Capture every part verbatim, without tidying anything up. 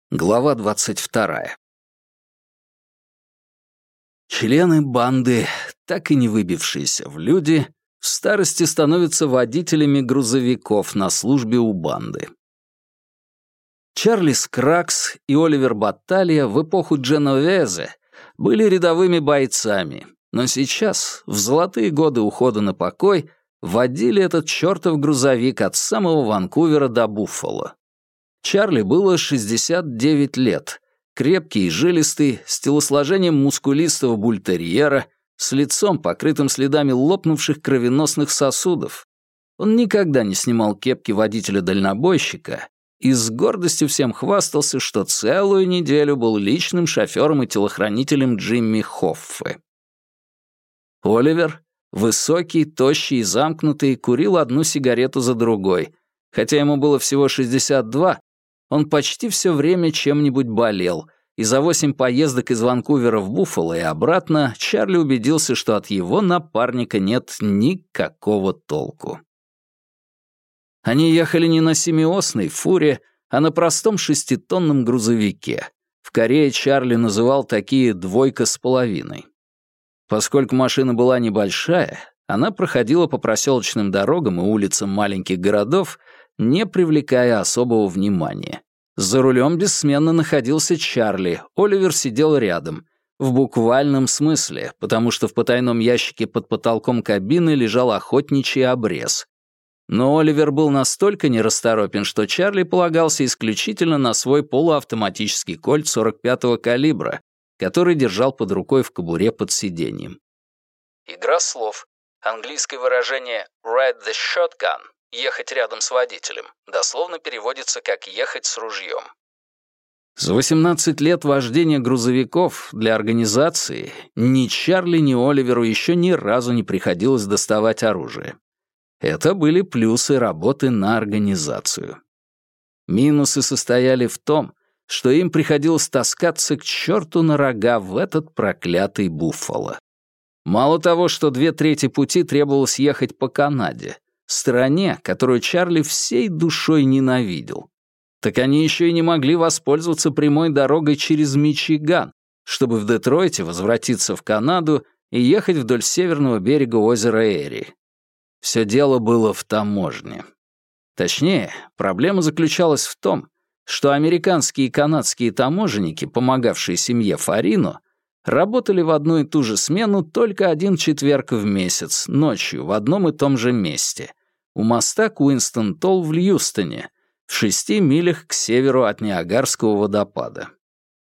Глава двадцать вторая. Члены банды, так и не выбившиеся в люди, в старости становятся водителями грузовиков на службе у банды. Чарли Скраггс и Оливер Батталья в эпоху Дженовезе были рядовыми бойцами, но сейчас, в золотые годы ухода на покой, водили этот чертов грузовик от самого Ванкувера до Буффало. Чарли было шестьдесят девять лет, крепкий и жилистый, с телосложением мускулистого бультерьера, с лицом, покрытым следами лопнувших кровеносных сосудов. Он никогда не снимал кепки водителя-дальнобойщика и с гордостью всем хвастался, что целую неделю был личным шофером и телохранителем Джимми Хоффе. Оливер, высокий, тощий и замкнутый, курил одну сигарету за другой. Хотя ему было всего шестьдесят два, он почти все время чем-нибудь болел, и за восемь поездок из Ванкувера в Буффало и обратно Чарли убедился, что от его напарника нет никакого толку. Они ехали не на семиосной фуре, а на простом шеститонном грузовике. В Корее Чарли называл такие «двойка с половиной». Поскольку машина была небольшая, она проходила по проселочным дорогам и улицам маленьких городов, не привлекая особого внимания. За рулем бессменно находился Чарли, Оливер сидел рядом, в буквальном смысле, потому что в потайном ящике под потолком кабины лежал охотничий обрез. Но Оливер был настолько нерасторопен, что Чарли полагался исключительно на свой полуавтоматический кольт сорок пятого калибра, который держал под рукой в кобуре под сиденьем. Игра слов. Английское выражение «ride the shotgun» — «ехать рядом с водителем» дословно переводится как «ехать с ружьем». За восемнадцать лет вождения грузовиков для организации ни Чарли, ни Оливеру еще ни разу не приходилось доставать оружие. Это были плюсы работы на организацию. Минусы состояли в том, что им приходилось таскаться к черту на рога в этот проклятый Буффало. Мало того, что две трети пути требовалось ехать по Канаде, стране, которую Чарли всей душой ненавидел, так они еще и не могли воспользоваться прямой дорогой через Мичиган, чтобы в Детройте возвратиться в Канаду и ехать вдоль северного берега озера Эри. Все дело было в таможне. Точнее, проблема заключалась в том, что американские и канадские таможенники, помогавшие семье Фарино, работали в одну и ту же смену только один четверг в месяц, ночью, в одном и том же месте, у моста Куинстон-Толл в Льюстоне, в шести милях к северу от Ниагарского водопада.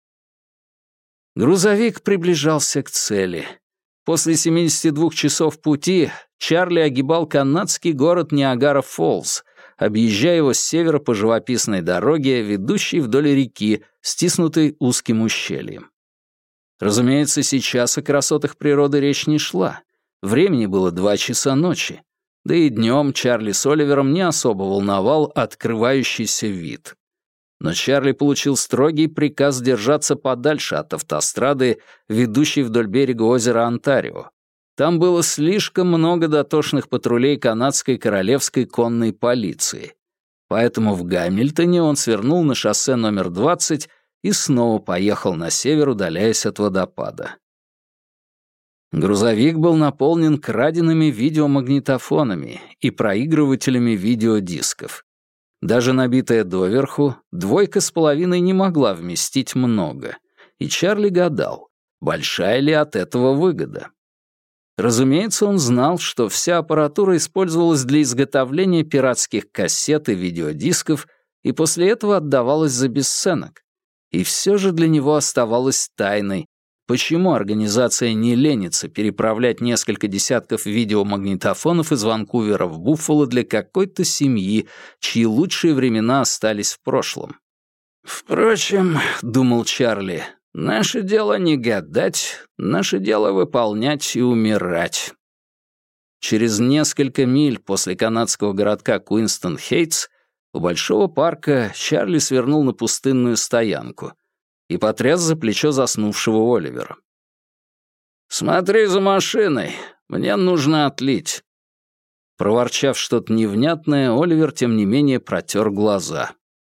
Грузовик приближался к цели. После семидесяти двух часов пути Чарли огибал канадский город Ниагара-Фоллс, объезжая его с севера по живописной дороге, ведущей вдоль реки, стиснутой узким ущельем. Разумеется, сейчас о красотах природы речь не шла. Времени было два часа ночи. Да и днем Чарли с Оливером не особо волновал открывающийся вид. Но Чарли получил строгий приказ держаться подальше от автострады, ведущей вдоль берега озера Онтарио. Там было слишком много дотошных патрулей канадской королевской конной полиции. Поэтому в Гамильтоне он свернул на шоссе номер двадцать и снова поехал на север, удаляясь от водопада. Грузовик был наполнен краденными видеомагнитофонами и проигрывателями видеодисков. Даже набитая доверху, двойка с половиной не могла вместить много, и Чарли гадал, большая ли от этого выгода. Разумеется, он знал, что вся аппаратура использовалась для изготовления пиратских кассет и видеодисков и после этого отдавалась за бесценок. И все же для него оставалось тайной, почему организация не ленится переправлять несколько десятков видеомагнитофонов из Ванкувера в Буффало для какой-то семьи, чьи лучшие времена остались в прошлом. «Впрочем, — думал Чарли, — наше дело не гадать, наше дело выполнять и умирать». Через несколько миль после канадского городка Куинстон-Хейтс у большого парка Чарли свернул на пустынную стоянку и потряс за плечо заснувшего Оливера. «Смотри за машиной, мне нужно отлить». Проворчав что-то невнятное, Оливер, тем не менее, протер глаза.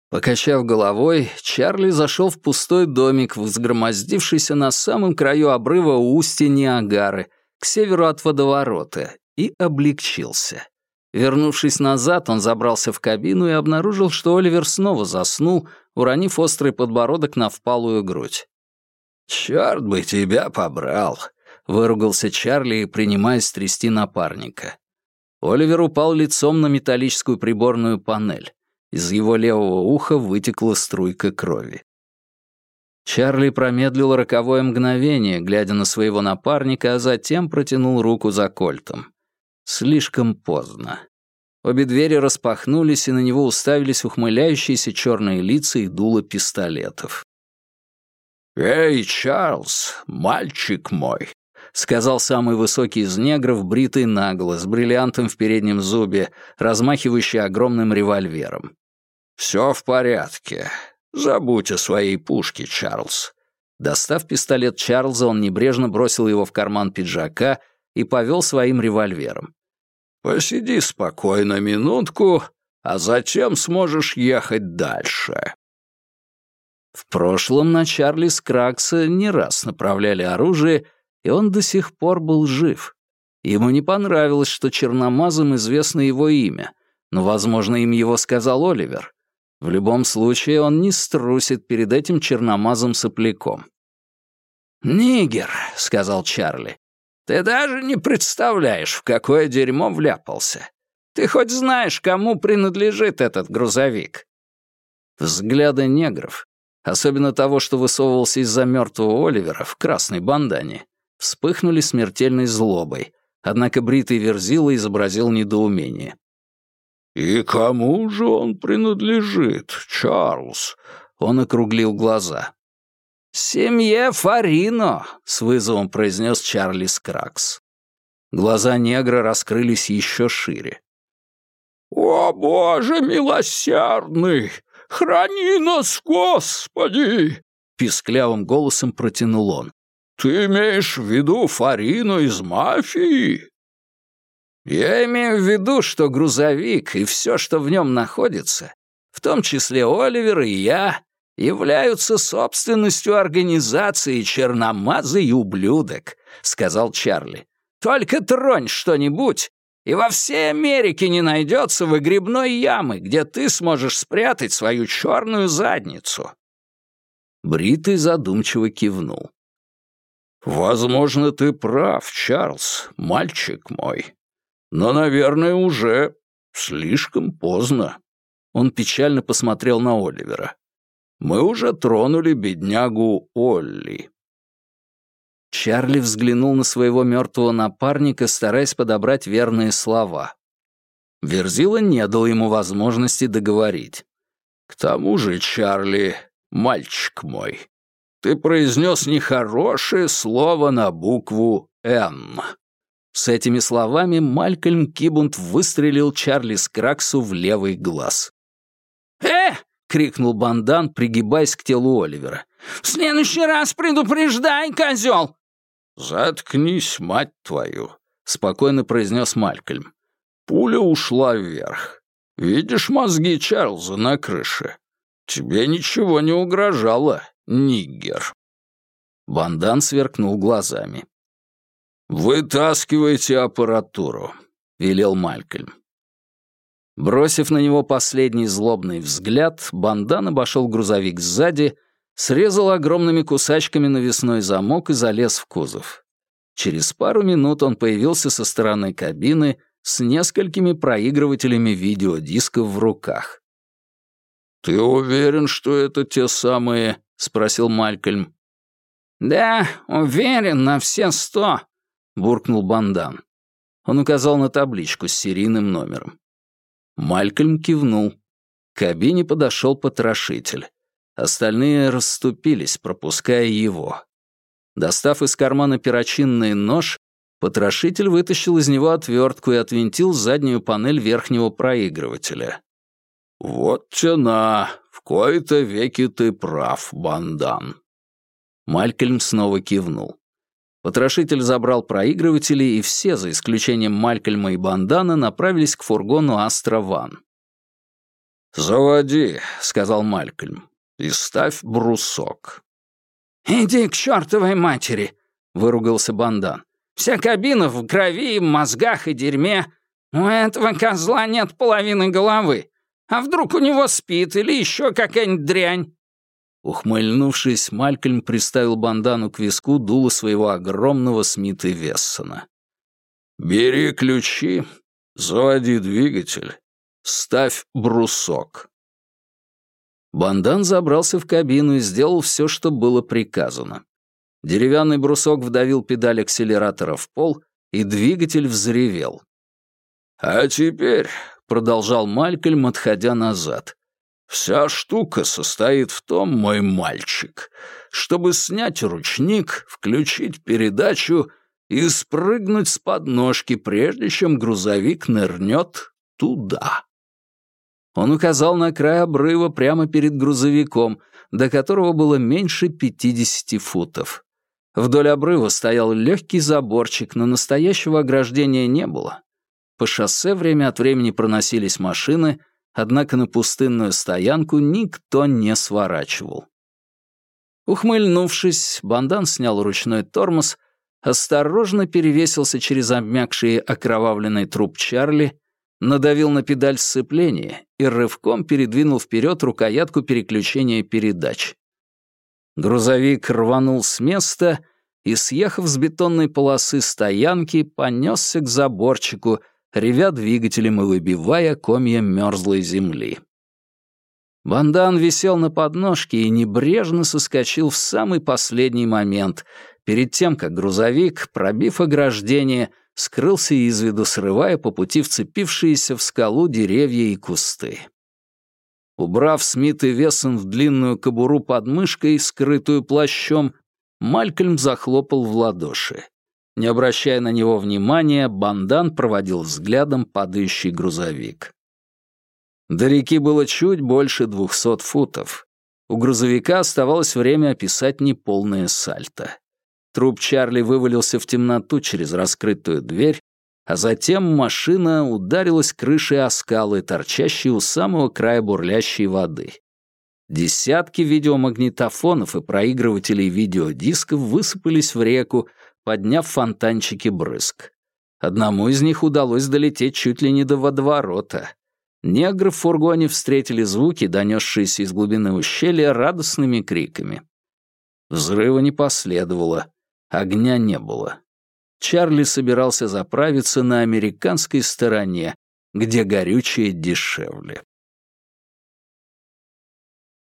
Покачав головой, Чарли зашел в пустой домик, взгромоздившийся на самом краю обрыва у устья Ниагары, к северу от водоворота, и облегчился. Вернувшись назад, он забрался в кабину и обнаружил, что Оливер снова заснул, уронив острый подбородок на впалую грудь. «Чёрт бы тебя побрал!» — выругался Чарли, принимаясь трясти напарника. Оливер упал лицом на металлическую приборную панель. Из его левого уха вытекла струйка крови. Чарли промедлил роковое мгновение, глядя на своего напарника, а затем протянул руку за кольтом. Слишком поздно. Обе двери распахнулись, и на него уставились ухмыляющиеся черные лица и дуло пистолетов. «Эй, Чарльз, мальчик мой!» — сказал самый высокий из негров, бритый наголо, с бриллиантом в переднем зубе, размахивающий огромным револьвером. «Все в порядке. Забудь о своей пушке, Чарльз». Достав пистолет Чарльза, он небрежно бросил его в карман пиджака и повел своим револьвером. «Посиди спокойно минутку, а затем сможешь ехать дальше». В прошлом на Чарли Скрагса не раз направляли оружие, и он до сих пор был жив. Ему не понравилось, что черномазым известно его имя, но, возможно, им его сказал Оливер. В любом случае, он не струсит перед этим черномазым сопляком. «Нигер», — сказал Чарли, — «ты даже не представляешь, в какое дерьмо вляпался. Ты хоть знаешь, кому принадлежит этот грузовик?» Взгляды негров, особенно того, что высовывался из-за мертвого Оливера в красной бандане, вспыхнули смертельной злобой, однако бритый Верзила изобразил недоумение. «И кому же он принадлежит, Чарльз?» Он округлил глаза. «Семье Фарино», — с вызовом произнес Чарли Скрагс. Глаза негра раскрылись еще шире. «О, Боже милосердный! Храни нас, Господи!» — писклявым голосом протянул он. «Ты имеешь в виду Фарино из мафии?» «Я имею в виду, что грузовик и все, что в нем находится, в том числе Оливер и я, являются собственностью организации «Черномазый ублюдок», — сказал Чарли. «Только тронь что-нибудь, и во всей Америке не найдется выгребной ямы, где ты сможешь спрятать свою черную задницу». Бритый задумчиво кивнул. «Возможно, ты прав, Чарльз, мальчик мой. Но, наверное, уже слишком поздно». Он печально посмотрел на Оливера. «Мы уже тронули беднягу Олли». Чарли взглянул на своего мертвого напарника, стараясь подобрать верные слова. Верзила не дал ему возможности договорить. «К тому же, Чарли, мальчик мой, ты произнес нехорошее слово на букву «Н». С этими словами Малькольм Кибунд выстрелил Чарли Скрагсу в левый глаз. «Э!» — крикнул Бандан, пригибаясь к телу Оливера. «В следующий раз предупреждай, козел!» «Заткнись, мать твою!» — спокойно произнес Малькольм. «Пуля ушла вверх. Видишь мозги Чарльза на крыше? Тебе ничего не угрожало, ниггер». Бандан сверкнул глазами. «Вытаскивайте аппаратуру», — велел Малькольм. Бросив на него последний злобный взгляд, Бандан обошел грузовик сзади, срезал огромными кусачками навесной замок и залез в кузов. Через пару минут он появился со стороны кабины с несколькими проигрывателями видеодисков в руках. «Ты уверен, что это те самые?» — спросил Малькольм. «Да, уверен на все сто», — буркнул Бандан. Он указал на табличку с серийным номером. Малькольм кивнул. К кабине подошел потрошитель. Остальные расступились, пропуская его. Достав из кармана перочинный нож, потрошитель вытащил из него отвертку и отвинтил заднюю панель верхнего проигрывателя. «Вот тяна, в кои-то веки ты прав, Бандан». Малькольм снова кивнул. Потрошитель забрал проигрыватели, и все, за исключением Малькольма и Бандана, направились к фургону «Астра Ван». «Заводи», — сказал Малькольм, — «и ставь брусок». «Иди к чертовой матери», — выругался Бандан. «Вся кабина в крови, мозгах и дерьме. У этого козла нет половины головы. А вдруг у него спит или еще какая-нибудь дрянь?» Ухмыльнувшись, Малькольм приставил Бандану к виску дуло своего огромного Смита Вессона. «Бери ключи, заводи двигатель, ставь брусок». Бандан забрался в кабину и сделал все, что было приказано. Деревянный брусок вдавил педаль акселератора в пол, и двигатель взревел. «А теперь», — продолжал Малькольм, отходя назад, «вся штука состоит в том, мой мальчик, чтобы снять ручник, включить передачу и спрыгнуть с подножки, прежде чем грузовик нырнет туда». Он указал на край обрыва прямо перед грузовиком, до которого было меньше пятидесяти футов. Вдоль обрыва стоял легкий заборчик, но настоящего ограждения не было. По шоссе время от времени проносились машины, однако на пустынную стоянку никто не сворачивал. Ухмыльнувшись, Бандан снял ручной тормоз, осторожно перевесился через обмякший окровавленный труп Чарли, надавил на педаль сцепления и рывком передвинул вперед рукоятку переключения передач. Грузовик рванул с места и, съехав с бетонной полосы стоянки, понесся к заборчику, ревя двигателем и выбивая комья мерзлой земли. Бандан висел на подножке и небрежно соскочил в самый последний момент, перед тем, как грузовик, пробив ограждение, скрылся из виду, срывая по пути вцепившиеся в скалу деревья и кусты. Убрав Смит и Вессон в длинную кобуру под мышкой, скрытую плащом, Малькольм захлопал в ладоши. Не обращая на него внимания, Бандан проводил взглядом падающий грузовик. До реки было чуть больше двухсот футов. У грузовика оставалось время описать неполное сальто. Труп Чарли вывалился в темноту через раскрытую дверь, а затем машина ударилась крышей о скалы, торчащие у самого края бурлящей воды. Десятки видеомагнитофонов и проигрывателей видеодисков высыпались в реку, подняв фонтанчики брызг. Одному из них удалось долететь чуть ли не до водоворота. Негры в фургоне встретили звуки, донесшиеся из глубины ущелья, радостными криками. Взрыва не последовало, огня не было. Чарли собирался заправиться на американской стороне, где горючее дешевле.